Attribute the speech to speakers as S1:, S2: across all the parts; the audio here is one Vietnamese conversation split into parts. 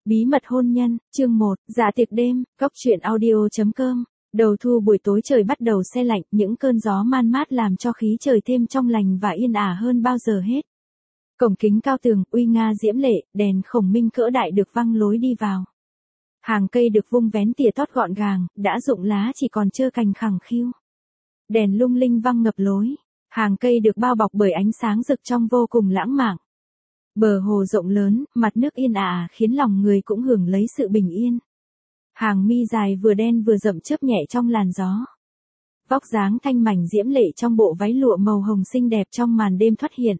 S1: Bí mật hôn nhân, chương 1, dạ tiệc đêm, góc truyện audio.com. Đầu thu buổi tối trời bắt đầu se lạnh, những cơn gió man mát làm cho khí trời thêm trong lành và yên ả hơn bao giờ hết. Cổng kính cao tường, uy nga diễm lệ, đèn khổng minh cỡ đại được văng lối đi vào. Hàng cây được vung vén tỉa tót gọn gàng, đã rụng lá chỉ còn trơ cành khẳng khiu. Đèn lung linh văng ngập lối, hàng cây được bao bọc bởi ánh sáng rực trong vô cùng lãng mạn. Bờ hồ rộng lớn, mặt nước yên ả khiến lòng người cũng hưởng lấy sự bình yên. Hàng mi dài vừa đen vừa rậm chớp nhẹ trong làn gió. Vóc dáng thanh mảnh diễm lệ trong bộ váy lụa màu hồng xinh đẹp trong màn đêm thoát hiện.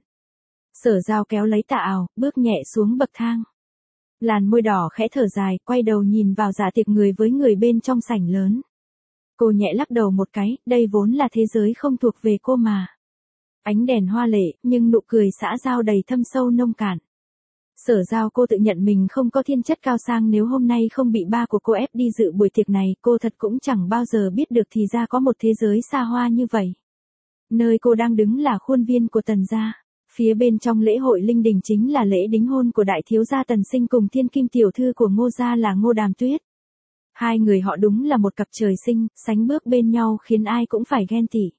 S1: Sở Giao kéo lấy tà áo, bước nhẹ xuống bậc thang. Làn môi đỏ khẽ thở dài, quay đầu nhìn vào dạ tiệc người với người bên trong sảnh lớn. Cô nhẹ lắc đầu một cái, đây vốn là thế giới không thuộc về cô mà. Ánh đèn hoa lệ, nhưng nụ cười xã giao đầy thâm sâu nông cạn. Sở Giao cô tự nhận mình không có thiên chất cao sang, nếu hôm nay không bị ba của cô ép đi dự buổi tiệc này, cô thật cũng chẳng bao giờ biết được thì ra có một thế giới xa hoa như vậy. Nơi cô đang đứng là khuôn viên của Tần gia. Phía bên trong lễ hội linh đình chính là lễ đính hôn của đại thiếu gia Tần Sinh cùng thiên kim tiểu thư của Ngô gia là Ngô Đàm Tuyết. Hai người họ đúng là một cặp trời sinh, sánh bước bên nhau khiến ai cũng phải ghen tị.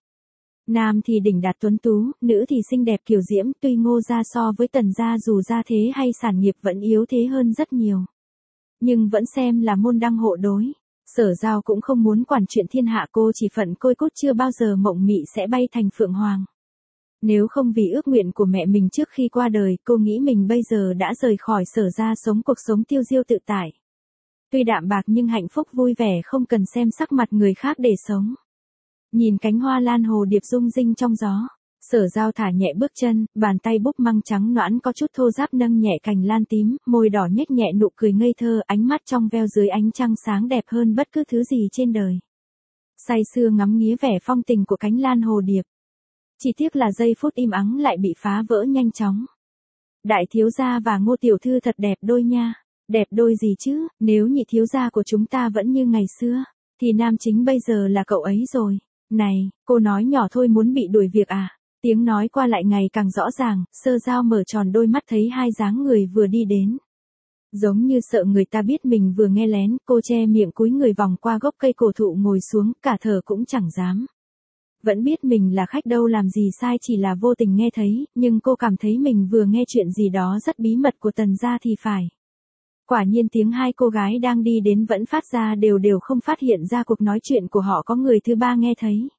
S1: Nam thì đỉnh đạt tuấn tú, nữ thì xinh đẹp kiều diễm, tuy Ngô gia so với Tần gia dù gia thế hay sản nghiệp vẫn yếu thế hơn rất nhiều. Nhưng vẫn xem là môn đăng hộ đối. Sở Giao cũng không muốn quản chuyện thiên hạ, cô chỉ phận côi cút chưa bao giờ mộng mị sẽ bay thành phượng hoàng. Nếu không vì ước nguyện của mẹ mình trước khi qua đời, cô nghĩ mình bây giờ đã rời khỏi Sở gia sống cuộc sống tiêu diêu tự tại. Tuy đạm bạc nhưng hạnh phúc vui vẻ, không cần xem sắc mặt người khác để sống. Nhìn cánh hoa lan hồ điệp rung rinh trong gió, Sở Giao thả nhẹ bước chân, bàn tay búp măng trắng nõn có chút thô ráp nâng nhẹ cành lan tím, môi đỏ nhếch nhẹ nụ cười ngây thơ, ánh mắt trong veo dưới ánh trăng sáng đẹp hơn bất cứ thứ gì trên đời. Say sưa ngắm nghía vẻ phong tình của cánh lan hồ điệp. Chỉ tiếc là giây phút im ắng lại bị phá vỡ nhanh chóng. Đại thiếu gia và Ngô tiểu thư thật đẹp đôi nha. Đẹp đôi gì chứ, nếu nhị thiếu gia của chúng ta vẫn như ngày xưa, thì nam chính bây giờ là cậu ấy rồi. Này, cô nói nhỏ thôi muốn bị đuổi việc à? Tiếng nói qua lại ngày càng rõ ràng, Sở Giao mở tròn đôi mắt thấy hai dáng người vừa đi đến. Giống như sợ người ta biết mình vừa nghe lén, cô che miệng cúi người vòng qua gốc cây cổ thụ ngồi xuống, cả thở cũng chẳng dám. Vẫn biết mình là khách đâu làm gì sai, chỉ là vô tình nghe thấy, nhưng cô cảm thấy mình vừa nghe chuyện gì đó rất bí mật của Tần gia thì phải. Quả nhiên tiếng hai cô gái đang đi đến vẫn phát ra đều không phát hiện ra cuộc nói chuyện của họ có người thứ ba nghe thấy.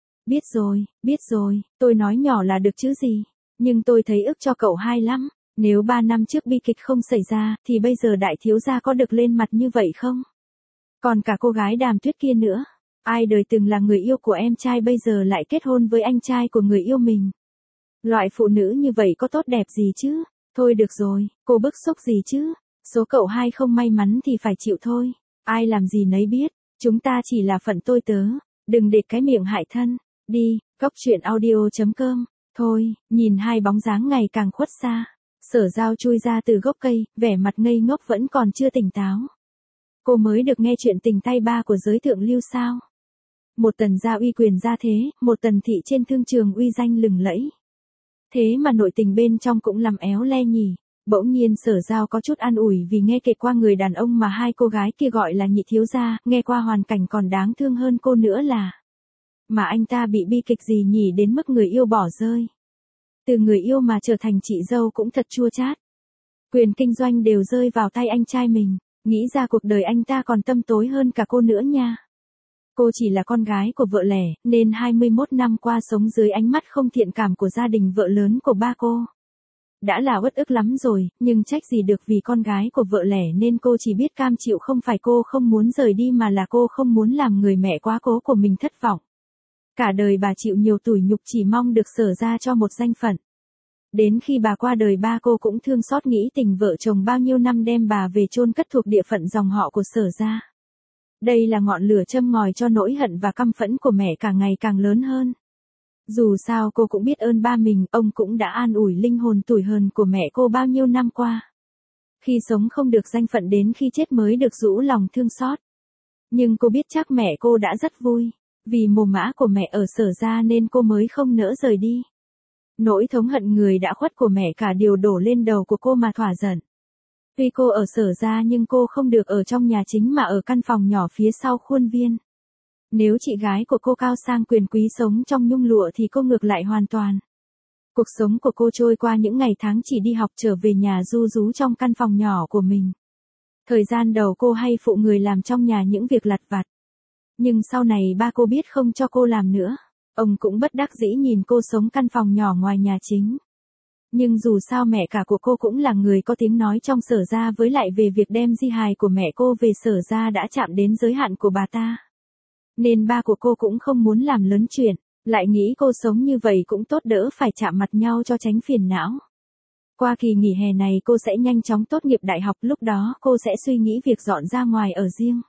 S1: Biết rồi, tôi nói nhỏ là được chứ gì. Nhưng tôi thấy ức cho cậu hai lắm. Nếu 3 năm trước bi kịch không xảy ra, thì bây giờ đại thiếu gia có được lên mặt như vậy không? Còn cả cô gái Đàm Tuyết kia nữa. Ai đời từng là người yêu của em trai bây giờ lại kết hôn với anh trai của người yêu mình. Loại phụ nữ như vậy có tốt đẹp gì chứ? Thôi được rồi, cô bức xúc gì chứ? Số cậu hai không may mắn thì phải chịu thôi. Ai làm gì nấy biết. Chúng ta chỉ là phận tôi tớ. Đừng để cái miệng hại thân. Đi, góc truyện audio.com. Thôi, nhìn hai bóng dáng ngày càng khuất xa. Sở Giao chui ra từ gốc cây, vẻ mặt ngây ngốc vẫn còn chưa tỉnh táo. Cô mới được nghe chuyện tình tay ba của giới thượng lưu sao? Một Tần gia uy quyền gia thế, một Tần thị trên thương trường uy danh lừng lẫy. Thế mà nội tình bên trong cũng làm éo le nhỉ. Bỗng nhiên Sở Giao có chút an ủi vì nghe kể qua người đàn ông mà hai cô gái kia gọi là nhị thiếu gia, nghe qua hoàn cảnh còn đáng thương hơn cô nữa là. Mà anh ta bị bi kịch gì nhỉ đến mức người yêu bỏ rơi. Từ người yêu mà trở thành chị dâu cũng thật chua chát. Quyền kinh doanh đều rơi vào tay anh trai mình, nghĩ ra cuộc đời anh ta còn tăm tối hơn cả cô nữa nha. Cô chỉ là con gái của vợ lẻ, nên 21 năm qua sống dưới ánh mắt không thiện cảm của gia đình vợ lớn của ba cô. Đã là uất ức lắm rồi, nhưng trách gì được vì con gái của vợ lẻ nên cô chỉ biết cam chịu, không phải cô không muốn rời đi mà là cô không muốn làm người mẹ quá cố của mình thất vọng. Cả đời bà chịu nhiều tủi nhục chỉ mong được Sở ra cho một danh phận. Đến khi bà qua đời ba cô cũng thương xót nghĩ tình vợ chồng bao nhiêu năm đem bà về chôn cất thuộc địa phận dòng họ của Sở ra. Đây là ngọn lửa châm ngòi cho nỗi hận và căm phẫn của mẹ càng ngày càng lớn hơn. Dù sao cô cũng biết ơn ba mình, ông cũng đã an ủi linh hồn tủi hờn của mẹ cô bao nhiêu năm qua. Khi sống không được danh phận đến khi chết mới được rũ lòng thương xót. Nhưng cô biết chắc mẹ cô đã rất vui, vì mồ mã của mẹ ở Sở ra nên cô mới không nỡ rời đi. Nỗi thống hận người đã khuất của mẹ cả điều đổ lên đầu của cô mà thỏa giận. Tuy cô ở Sở gia nhưng cô không được ở trong nhà chính mà ở căn phòng nhỏ phía sau khuôn viên. Nếu chị gái của cô cao sang quyền quý sống trong nhung lụa thì cô ngược lại hoàn toàn. Cuộc sống của cô trôi qua những ngày tháng chỉ đi học trở về nhà ru rú trong căn phòng nhỏ của mình. Thời gian đầu cô hay phụ người làm trong nhà những việc lặt vặt. Nhưng sau này ba cô biết không cho cô làm nữa. Ông cũng bất đắc dĩ nhìn cô sống căn phòng nhỏ ngoài nhà chính. Nhưng dù sao mẹ cả của cô cũng là người có tiếng nói trong Sở gia, với lại về việc đem di hài của mẹ cô về Sở gia đã chạm đến giới hạn của bà ta. Nên ba của cô cũng không muốn làm lớn chuyện, lại nghĩ cô sống như vậy cũng tốt đỡ phải chạm mặt nhau cho tránh phiền não. Qua kỳ nghỉ hè này cô sẽ nhanh chóng tốt nghiệp đại học, lúc đó cô sẽ suy nghĩ việc dọn ra ngoài ở riêng.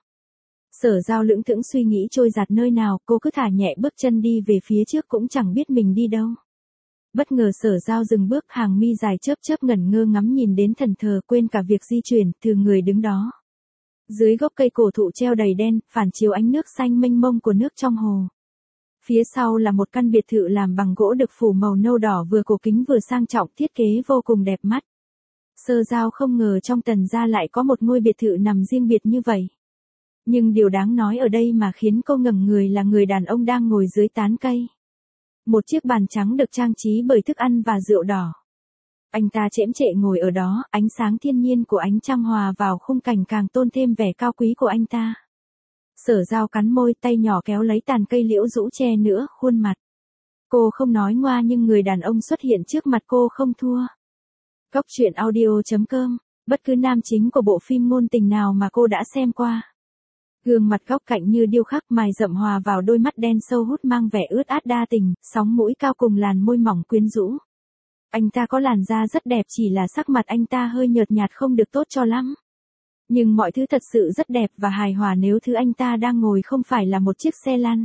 S1: Sở Giao lững thững suy nghĩ trôi dạt nơi nào, cô cứ thả nhẹ bước chân đi về phía trước cũng chẳng biết mình đi đâu. Bất ngờ Sở Giao dừng bước, hàng mi dài chớp chớp ngẩn ngơ ngắm nhìn đến thần thờ, quên cả việc di chuyển, từ người đứng đó. Dưới gốc cây cổ thụ treo đầy đen, phản chiếu ánh nước xanh mênh mông của nước trong hồ. Phía sau là một căn biệt thự làm bằng gỗ được phủ màu nâu đỏ, vừa cổ kính vừa sang trọng, thiết kế vô cùng đẹp mắt. Sở Giao không ngờ trong Tần gia lại có một ngôi biệt thự nằm riêng biệt như vậy. Nhưng điều đáng nói ở đây mà khiến cô ngẩng người là người đàn ông đang ngồi dưới tán cây. Một chiếc bàn trắng được trang trí bởi thức ăn và rượu đỏ. Anh ta chễm chệ ngồi ở đó, ánh sáng thiên nhiên của ánh trăng hòa vào khung cảnh càng tôn thêm vẻ cao quý của anh ta. Sở Giao cắn môi, tay nhỏ kéo lấy tàn cây liễu rũ che nữa khuôn mặt. Cô không nói ngoa nhưng người đàn ông xuất hiện trước mặt cô không thua. Góc truyện audio.com, bất cứ nam chính của bộ phim ngôn tình nào mà cô đã xem qua. Gương mặt góc cạnh như điêu khắc, mày rậm hòa vào đôi mắt đen sâu hút mang vẻ ướt át đa tình, sóng mũi cao cùng làn môi mỏng quyến rũ. Anh ta có làn da rất đẹp, chỉ là sắc mặt anh ta hơi nhợt nhạt không được tốt cho lắm. Nhưng mọi thứ thật sự rất đẹp và hài hòa nếu thứ anh ta đang ngồi không phải là một chiếc xe lăn.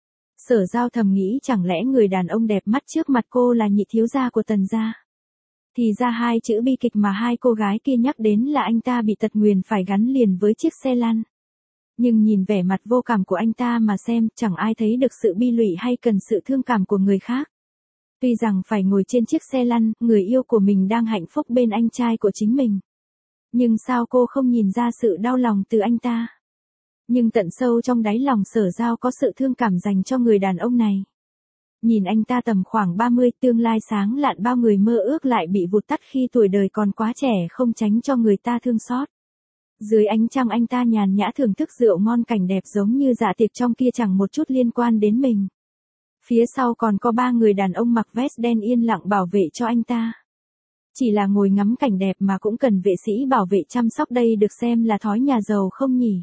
S1: Sở Giao thầm nghĩ chẳng lẽ người đàn ông đẹp mắt trước mặt cô là nhị thiếu gia của Tần gia. Thì ra hai chữ bi kịch mà hai cô gái kia nhắc đến là anh ta bị tật nguyền phải gắn liền với chiếc xe lăn. Nhưng nhìn vẻ mặt vô cảm của anh ta mà xem, chẳng ai thấy được sự bi lụy hay cần sự thương cảm của người khác. Tuy rằng phải ngồi trên chiếc xe lăn, người yêu của mình đang hạnh phúc bên anh trai của chính mình. Nhưng sao cô không nhìn ra sự đau lòng từ anh ta? Nhưng tận sâu trong đáy lòng Sở Giao có sự thương cảm dành cho người đàn ông này. Nhìn anh ta tầm khoảng 30, tương lai sáng lạn bao người mơ ước lại bị vụt tắt khi tuổi đời còn quá trẻ, không tránh cho người ta thương xót. Dưới ánh trăng anh ta nhàn nhã thưởng thức rượu ngon, cảnh đẹp giống như dạ tiệc trong kia chẳng một chút liên quan đến mình. Phía sau còn có ba người đàn ông mặc vest đen yên lặng bảo vệ cho anh ta. Chỉ là ngồi ngắm cảnh đẹp mà cũng cần vệ sĩ bảo vệ chăm sóc, đây được xem là thói nhà giàu không nhỉ?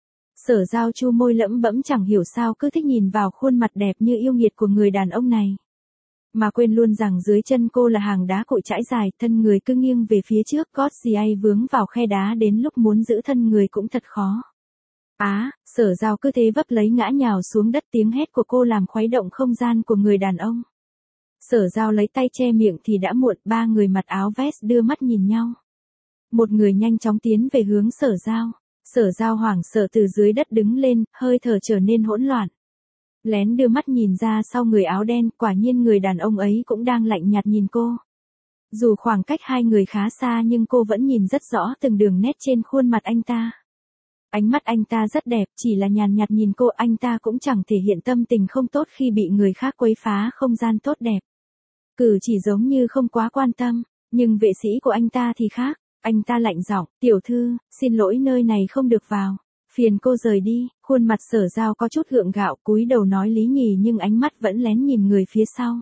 S1: Sở Giao chu môi lẩm bẩm, chẳng hiểu sao cứ thích nhìn vào khuôn mặt đẹp như yêu nghiệt của người đàn ông này. Mà quên luôn rằng dưới chân cô là hàng đá cội trải dài, thân người cứ nghiêng về phía trước, gót giày vướng vào khe đá đến lúc muốn giữ thân người cũng thật khó. Sở Giao cứ thế vấp lấy ngã nhào xuống đất, tiếng hét của cô làm khuấy động không gian của người đàn ông. Sở Giao lấy tay che miệng thì đã muộn, ba người mặc áo vest đưa mắt nhìn nhau. Một người nhanh chóng tiến về hướng Sở Giao. Sở Giao hoảng sợ từ dưới đất đứng lên, hơi thở trở nên hỗn loạn. Lén đưa mắt nhìn ra sau người áo đen, quả nhiên người đàn ông ấy cũng đang lạnh nhạt nhìn cô. Dù khoảng cách hai người khá xa nhưng cô vẫn nhìn rất rõ từng đường nét trên khuôn mặt anh ta. Ánh mắt anh ta rất đẹp, chỉ là nhàn nhạt nhìn cô, anh ta cũng chẳng thể hiện tâm tình không tốt khi bị người khác quấy phá không gian tốt đẹp. Cử chỉ giống như không quá quan tâm, nhưng vệ sĩ của anh ta thì khác. Anh ta lạnh giọng, tiểu thư, xin lỗi nơi này không được vào. Phiền cô rời đi. Khuôn mặt Sở Giao có chút gượng gạo, cúi đầu nói lý nhì nhưng ánh mắt vẫn lén nhìn người phía sau.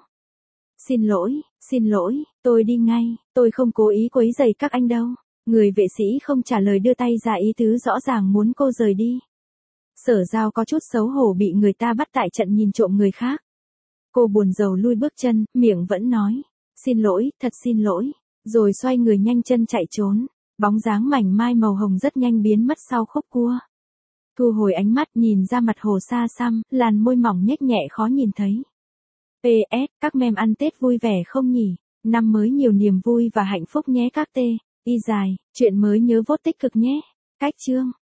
S1: Xin lỗi, tôi đi ngay, tôi không cố ý quấy rầy các anh đâu. Người vệ sĩ không trả lời, đưa tay ra ý tứ rõ ràng muốn cô rời đi. Sở Giao có chút xấu hổ bị người ta bắt tại trận nhìn trộm người khác. Cô buồn rầu lui bước chân, miệng vẫn nói, xin lỗi, thật xin lỗi. Rồi xoay người nhanh chân chạy trốn. Bóng dáng mảnh mai màu hồng rất nhanh biến mất sau khúc cua. Thu hồi ánh mắt nhìn ra mặt hồ xa xăm, làn môi mỏng nhếch nhẹ khó nhìn thấy. PS, các mem ăn Tết vui vẻ không nhỉ? Năm mới nhiều niềm vui và hạnh phúc nhé các tê. Y dài, chuyện mới nhớ vote tích cực nhé. Cách chương.